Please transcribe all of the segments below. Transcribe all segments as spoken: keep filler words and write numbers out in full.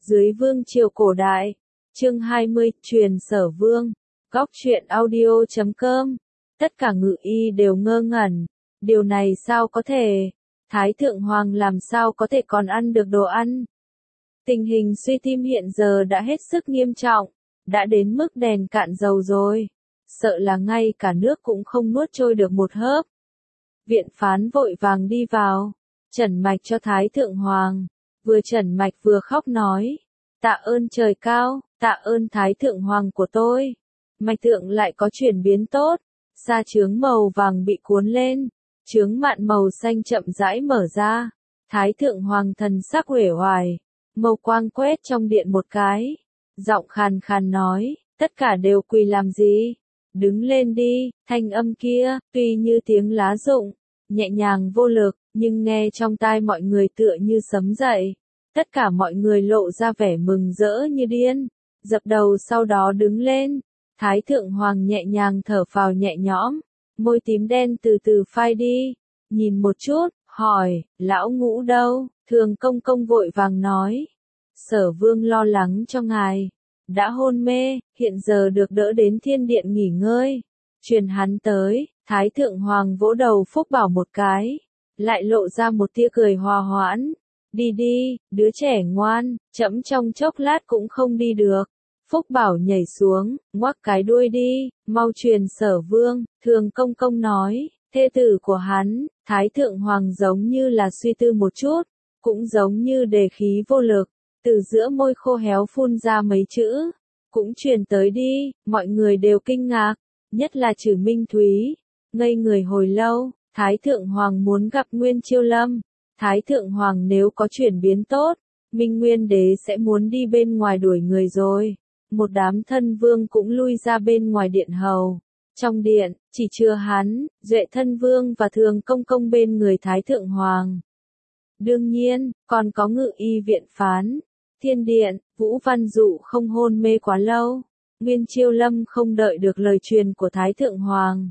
Dưới vương triều cổ đại, chương hai mươi, truyền Sở Vương, góc truyện audio chấm com. Tất cả ngự y đều ngơ ngẩn, điều này sao có thể? Thái thượng hoàng làm sao có thể còn ăn được đồ ăn? Tình hình suy tim hiện giờ đã hết sức nghiêm trọng, đã đến mức đèn cạn dầu rồi, sợ là ngay cả nước cũng không nuốt trôi được một hớp. Viện phán vội vàng đi vào, trần mạch cho Thái thượng hoàng, vừa trần mạch vừa khóc nói, tạ ơn trời cao, tạ ơn Thái thượng hoàng của tôi. Mạch thượng lại có chuyển biến tốt, sa chướng màu vàng bị cuốn lên, chướng mạn màu xanh chậm rãi mở ra. Thái thượng hoàng thần sắc uể oải, màu quang quét trong điện một cái, giọng khàn khàn nói, tất cả đều quỳ làm gì? Đứng lên đi. Thanh âm kia, tuy như tiếng lá rụng, nhẹ nhàng vô lực, nhưng nghe trong tai mọi người tựa như sấm dậy. Tất cả mọi người lộ ra vẻ mừng rỡ như điên, dập đầu sau đó đứng lên. Thái thượng hoàng nhẹ nhàng thở phào nhẹ nhõm, môi tím đen từ từ phai đi, nhìn một chút, hỏi, lão ngũ đâu? Thường công công vội vàng nói, Sở Vương lo lắng cho ngài, đã hôn mê, hiện giờ được đỡ đến thiên điện nghỉ ngơi, truyền hắn tới. Thái thượng hoàng vỗ đầu Phúc Bảo một cái, lại lộ ra một tia cười hòa hoãn, đi đi, đứa trẻ ngoan, chẫm trong chốc lát cũng không đi được. Phúc Bảo nhảy xuống, ngoắc cái đuôi đi, mau truyền Sở Vương. Thường công công nói, thê tử của hắn. Thái thượng hoàng giống như là suy tư một chút, cũng giống như đề khí vô lực, từ giữa môi khô héo phun ra mấy chữ, cũng truyền tới đi. Mọi người đều kinh ngạc, nhất là Trử Minh Thúy, ngây người hồi lâu. Thái thượng hoàng muốn gặp Nguyên Chiêu Lâm. Thái thượng hoàng nếu có chuyển biến tốt, Minh Nguyên đế sẽ muốn đi bên ngoài đuổi người rồi. Một đám thân vương cũng lui ra bên ngoài điện hầu. Trong điện, chỉ chừa hắn, Duệ thân vương và Thường công công bên người Thái thượng hoàng. Đương nhiên, còn có ngự y viện phán. Thiên điện, Vũ Văn Dụ không hôn mê quá lâu. Nguyên Chiêu Lâm không đợi được lời truyền của Thái thượng hoàng,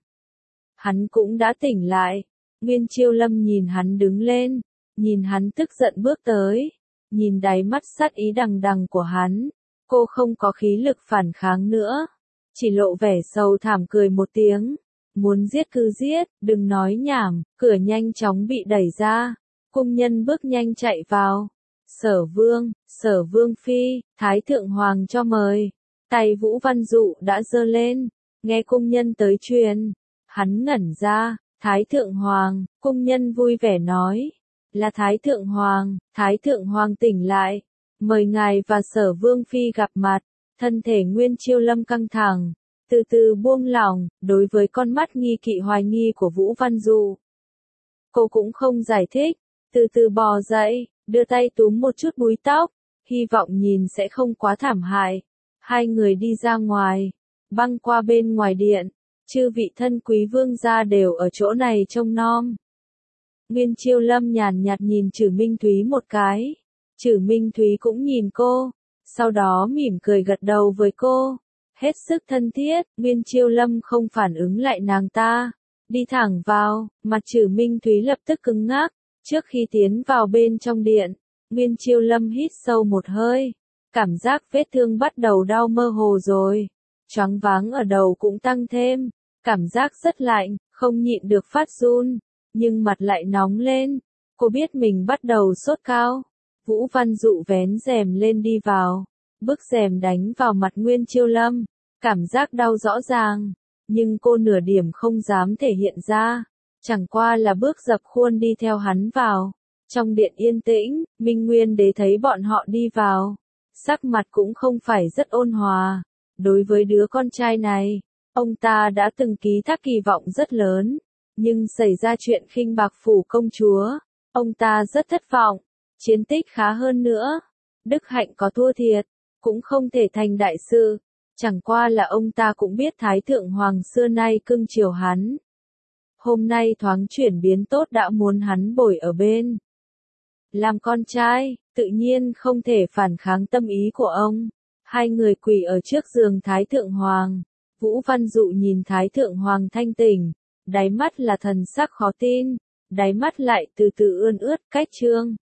hắn cũng đã tỉnh lại. Nguyên Chiêu Lâm nhìn hắn đứng lên, nhìn hắn tức giận bước tới, nhìn đáy mắt sát ý đằng đằng của hắn, cô không có khí lực phản kháng nữa, chỉ lộ vẻ sầu thảm cười một tiếng, muốn giết cứ giết, đừng nói nhảm. Cửa nhanh chóng bị đẩy ra, cung nhân bước nhanh chạy vào. Sở Vương, Sở Vương phi, Thái thượng hoàng cho mời. Tay Vũ Văn Dụ đã giơ lên, nghe cung nhân tới truyền, hắn ngẩn ra. Thái thượng hoàng, cung nhân vui vẻ nói, là Thái thượng hoàng. Thái thượng hoàng tỉnh lại, mời ngài và Sở Vương phi gặp mặt. Thân thể Nguyên Chiêu Lâm căng thẳng, từ từ buông lỏng, đối với con mắt nghi kỵ hoài nghi của Vũ Văn Dụ, cô cũng không giải thích, từ từ bò dậy, đưa tay túm một chút búi tóc, hy vọng nhìn sẽ không quá thảm hại. Hai người đi ra ngoài, băng qua bên ngoài điện, chư vị thân quý vương gia đều ở chỗ này trông nom. Nguyên Chiêu Lâm nhàn nhạt nhìn Trử Minh Thúy một cái, Trử Minh Thúy cũng nhìn cô, sau đó mỉm cười gật đầu với cô, hết sức thân thiết. Nguyên Chiêu Lâm không phản ứng lại nàng ta, đi thẳng vào, mặt Trử Minh Thúy lập tức cứng ngắc. Trước khi tiến vào bên trong điện, Nguyên Chiêu Lâm hít sâu một hơi, cảm giác vết thương bắt đầu đau mơ hồ rồi, choáng váng ở đầu cũng tăng thêm, cảm giác rất lạnh, không nhịn được phát run, nhưng mặt lại nóng lên, cô biết mình bắt đầu sốt cao. Vũ Văn Dụ vén rèm lên đi vào, bức rèm đánh vào mặt Nguyên Chiêu Lâm, cảm giác đau rõ ràng, nhưng cô nửa điểm không dám thể hiện ra, chẳng qua là bước dập khuôn đi theo hắn vào. Trong điện yên tĩnh, Minh Nguyên đế thấy bọn họ đi vào, sắc mặt cũng không phải rất ôn hòa. Đối với đứa con trai này, ông ta đã từng ký thác kỳ vọng rất lớn, nhưng xảy ra chuyện khinh bạc phủ công chúa, ông ta rất thất vọng. Chiến tích khá hơn nữa, đức hạnh có thua thiệt, cũng không thể thành đại sự, chẳng qua là ông ta cũng biết Thái thượng hoàng xưa nay cưng chiều hắn. Hôm nay thoáng chuyển biến tốt đã muốn hắn bồi ở bên. Làm con trai, tự nhiên không thể phản kháng tâm ý của ông. Hai người quỳ ở trước giường Thái thượng hoàng. Vũ Văn Dụ nhìn Thái thượng hoàng thanh tỉnh, đáy mắt là thần sắc khó tin, đáy mắt lại từ từ ươn ướt, cách trương.